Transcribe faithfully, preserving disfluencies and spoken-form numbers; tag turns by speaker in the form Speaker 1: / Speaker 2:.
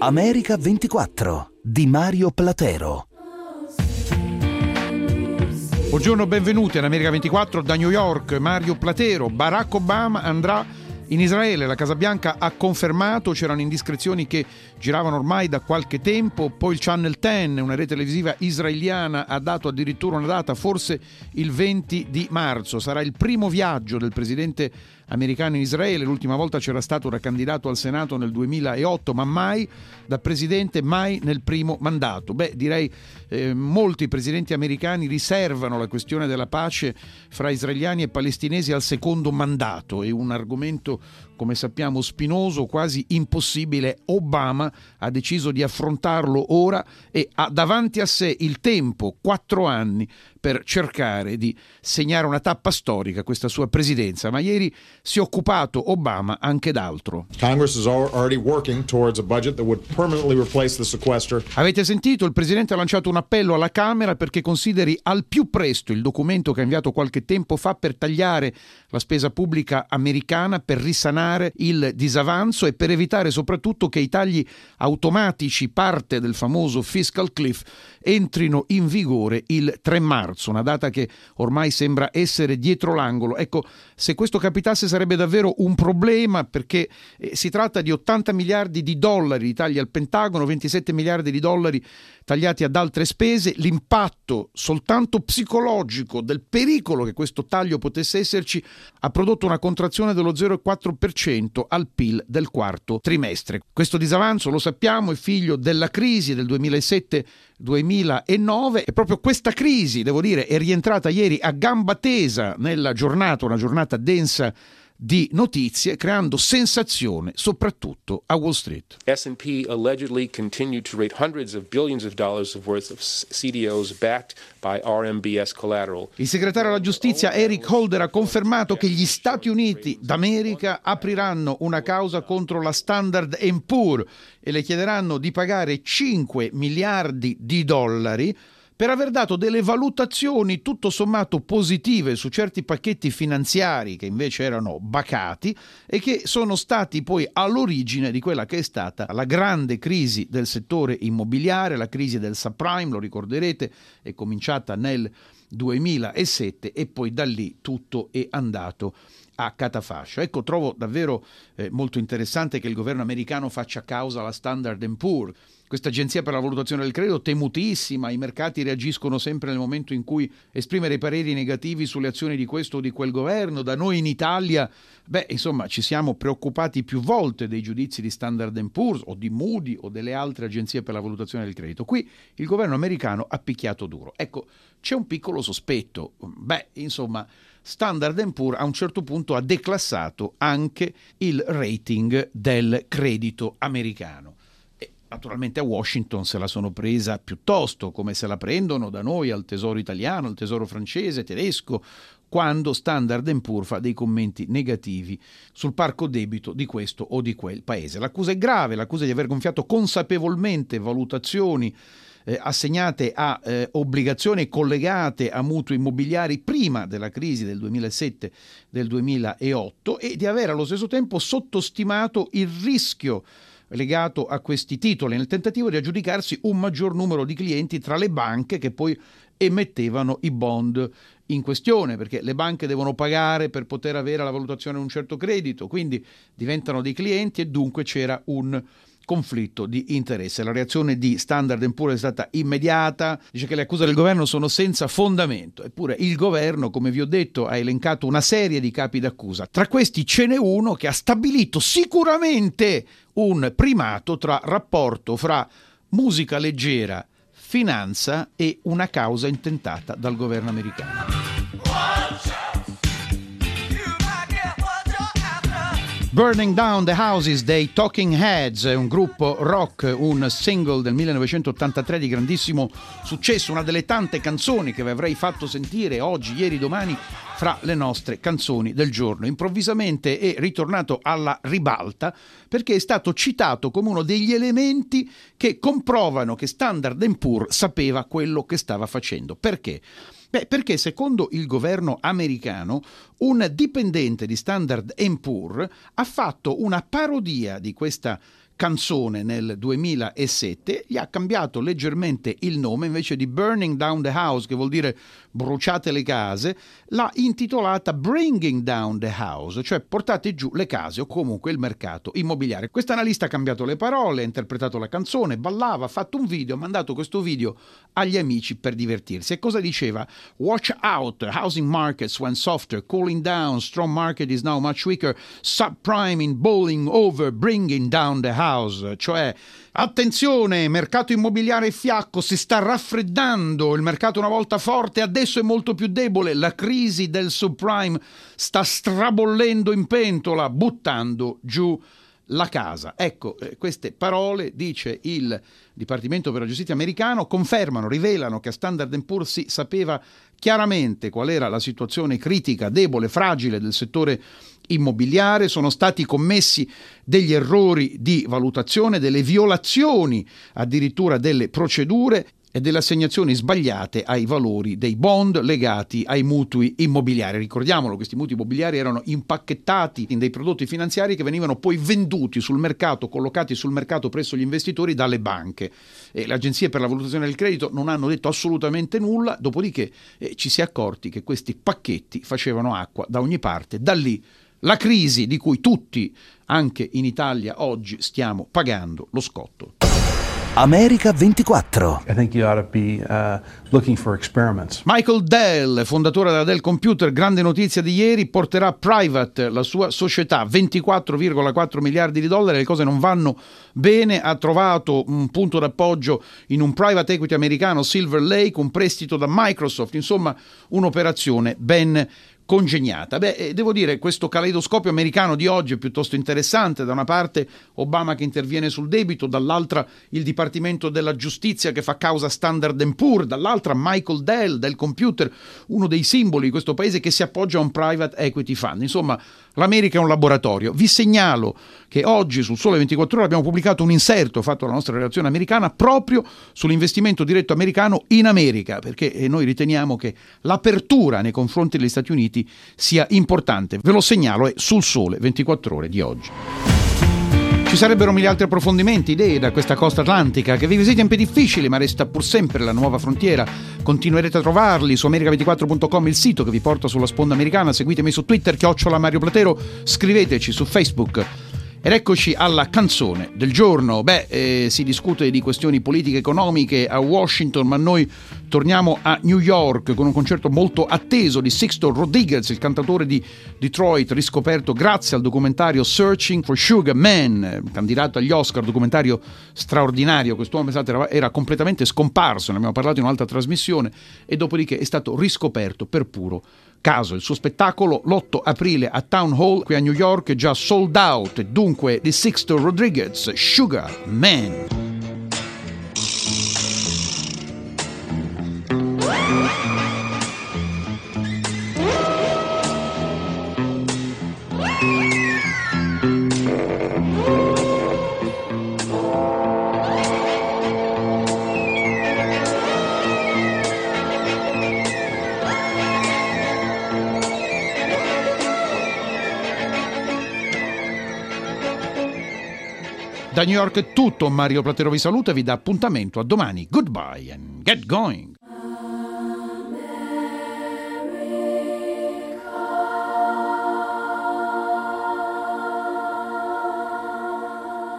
Speaker 1: America ventiquattro di Mario Platero.
Speaker 2: Buongiorno, benvenuti in America ventiquattro da New York. Mario Platero. Barack Obama andrà in Israele. La Casa Bianca ha confermato, c'erano indiscrezioni che giravano ormai da qualche tempo, poi il Channel dieci, una rete televisiva israeliana, ha dato addirittura una data, forse il venti di marzo. Sarà il primo viaggio del presidente americano in Israele. L'ultima volta c'era stato da candidato al Senato nel duemilaotto, ma mai da presidente, mai nel primo mandato. Beh, direi eh, molti presidenti americani riservano la questione della pace fra israeliani e palestinesi al secondo mandato. È un argomento, come sappiamo, spinoso, quasi impossibile. Obama ha deciso di affrontarlo ora e ha davanti a sé il tempo, quattro anni, per cercare di segnare una tappa storica questa sua presidenza. Ma ieri si è occupato Obama anche d'altro.
Speaker 3: Congress is already working towards a budget that would permanently replace the sequester.
Speaker 2: Avete sentito? Il presidente ha lanciato un appello alla Camera perché consideri al più presto il documento che ha inviato qualche tempo fa per tagliare la spesa pubblica americana, per risanare il disavanzo e per evitare soprattutto che i tagli automatici, parte del famoso fiscal cliff, entrino in vigore il tre marzo, una data che ormai sembra essere dietro l'angolo. Ecco, se questo capitasse sarebbe davvero un problema, perché eh, si tratta di ottanta miliardi di dollari di tagli al Pentagono, ventisette miliardi di dollari tagliati ad altre spese. L'impatto soltanto psicologico del pericolo che questo taglio potesse esserci ha prodotto una contrazione dello zero virgola quattro per cento al P I L del quarto trimestre. Questo disavanzo, lo sappiamo, è figlio della crisi del duemilasette duemilanove e proprio questa crisi, devo dire, è rientrata ieri a gamba tesa nella giornata, una giornata densa di notizie, creando sensazione soprattutto a Wall Street.
Speaker 4: S and P allegedly continued to rate hundreds of billions of dollars of worth of C D Os backed by R M B S collateral.
Speaker 2: Il segretario alla giustizia Eric Holder ha confermato che gli Stati Uniti d'America apriranno una causa contro la Standard and Poor's e le chiederanno di pagare cinque miliardi di dollari per aver dato delle valutazioni tutto sommato positive su certi pacchetti finanziari che invece erano bacati e che sono stati poi all'origine di quella che è stata la grande crisi del settore immobiliare, la crisi del subprime, lo ricorderete, è cominciata nel duemilasette e poi da lì tutto è andato a catafascio. Ecco, trovo davvero eh, molto interessante che il governo americano faccia causa alla Standard and Poor's. Questa agenzia per la valutazione del credito, temutissima, i mercati reagiscono sempre nel momento in cui esprime dei pareri negativi sulle azioni di questo o di quel governo. Da noi in Italia, beh, insomma, ci siamo preoccupati più volte dei giudizi di Standard and Poor's o di Moody o delle altre agenzie per la valutazione del credito. Qui il governo americano ha picchiato duro. Ecco, c'è un piccolo sospetto. Beh, insomma, Standard and Poor's a un certo punto ha declassato anche il rating del credito americano. Naturalmente a Washington se la sono presa piuttosto, come se la prendono da noi al Tesoro italiano, al Tesoro francese, tedesco, quando Standard and Poor's fa dei commenti negativi sul parco debito di questo o di quel paese. L'accusa è grave, l'accusa di aver gonfiato consapevolmente valutazioni eh, assegnate a eh, obbligazioni collegate a mutui immobiliari prima della crisi del duemilasette del duemilaotto e di aver allo stesso tempo sottostimato il rischio legato a questi titoli nel tentativo di aggiudicarsi un maggior numero di clienti tra le banche che poi emettevano i bond in questione, perché le banche devono pagare per poter avere la valutazione di un certo credito, quindi diventano dei clienti e dunque c'era un conflitto di interesse. La reazione di Standard and Poor's è stata immediata, dice che le accuse del governo sono senza fondamento, eppure il governo, come vi ho detto, ha elencato una serie di capi d'accusa. Tra questi ce n'è uno che ha stabilito sicuramente un primato tra rapporto fra musica leggera, finanza e una causa intentata dal governo americano. Burning Down the Houses dei Talking Heads, un gruppo rock, un single del millenovecentottantatré di grandissimo successo, una delle tante canzoni che vi avrei fatto sentire oggi, ieri, domani fra le nostre canzoni del giorno. Improvvisamente è ritornato alla ribalta perché è stato citato come uno degli elementi che comprovano che Standard and Poor's sapeva quello che stava facendo. Perché? Beh, perché secondo il governo americano un dipendente di Standard and Poor's ha fatto una parodia di questa canzone nel duemilasette, gli ha cambiato leggermente il nome, invece di Burning Down the House, che vuol dire bruciate le case, l'ha intitolata Bringing Down the House, cioè portate giù le case o comunque il mercato immobiliare. Questo analista ha cambiato le parole, ha interpretato la canzone, ballava, ha fatto un video, ha mandato questo video agli amici per divertirsi. E cosa diceva? Watch out, housing markets went softer, cooling down, strong market is now much weaker, subprime in bowling over, bringing down the house. Cioè, attenzione, mercato immobiliare fiacco, si sta raffreddando, il mercato una volta forte adesso è molto più debole, la crisi del subprime sta strabollendo in pentola, buttando giù la casa. Ecco, eh, queste parole, dice il Dipartimento per la Giustizia americano, confermano, rivelano che a Standard and Poor's si sapeva chiaramente qual era la situazione critica, debole, fragile del settore immobiliare. Sono stati commessi degli errori di valutazione, delle violazioni addirittura delle procedure e delle assegnazioni sbagliate ai valori dei bond legati ai mutui immobiliari. Ricordiamolo, questi mutui immobiliari erano impacchettati in dei prodotti finanziari che venivano poi venduti sul mercato, collocati sul mercato presso gli investitori dalle banche. E le agenzie per la valutazione del credito non hanno detto assolutamente nulla, dopodiché eh, ci si è accorti che questi pacchetti facevano acqua da ogni parte. Da lì la crisi di cui tutti, anche in Italia, oggi stiamo pagando lo scotto.
Speaker 1: America ventiquattro.
Speaker 5: I think you ought to be uh, looking for experiments.
Speaker 2: Michael Dell, fondatore della Dell Computer, grande notizia di ieri, porterà private la sua società, ventiquattro virgola quattro miliardi di dollari, le cose non vanno bene, ha trovato un punto d'appoggio in un private equity americano, Silver Lake, un prestito da Microsoft, insomma un'operazione ben congegnata. Beh, devo dire, questo caleidoscopio americano di oggi è piuttosto interessante. Da una parte Obama che interviene sul debito, dall'altra il Dipartimento della Giustizia che fa causa Standard and Poor's, dall'altra Michael Dell del computer, uno dei simboli di questo paese che si appoggia a un private equity fund. Insomma, l'America è un laboratorio. Vi segnalo che oggi sul Sole ventiquattro Ore abbiamo pubblicato un inserto fatto dalla nostra redazione americana proprio sull'investimento diretto americano in America, perché noi riteniamo che l'apertura nei confronti degli Stati Uniti sia importante. Ve lo segnalo, è sul Sole ventiquattro Ore di oggi. Ci sarebbero mille altri approfondimenti, idee da questa costa atlantica che vive tempi difficili, ma resta pur sempre la nuova frontiera. Continuerete a trovarli su america ventiquattro punto com, il sito che vi porta sulla sponda americana. Seguitemi su Twitter, chiocciola Mario Platero, scriveteci su Facebook. Ed eccoci alla canzone del giorno. Beh, eh, si discute di questioni politiche economiche a Washington, ma noi torniamo a New York con un concerto molto atteso di Sixto Rodriguez, il cantatore di Detroit, riscoperto grazie al documentario Searching for Sugar Man, candidato agli Oscar, documentario straordinario. Quest'uomo, pensate, era, era completamente scomparso, ne abbiamo parlato in un'altra trasmissione, e dopodiché è stato riscoperto per puro caso. Il suo spettacolo l'otto aprile a Town Hall qui a New York è già sold out, e dunque di Sixto Rodriguez, Sugar Man. Da New York è tutto, Mario Platero vi saluta e vi dà appuntamento a domani. Goodbye and get going.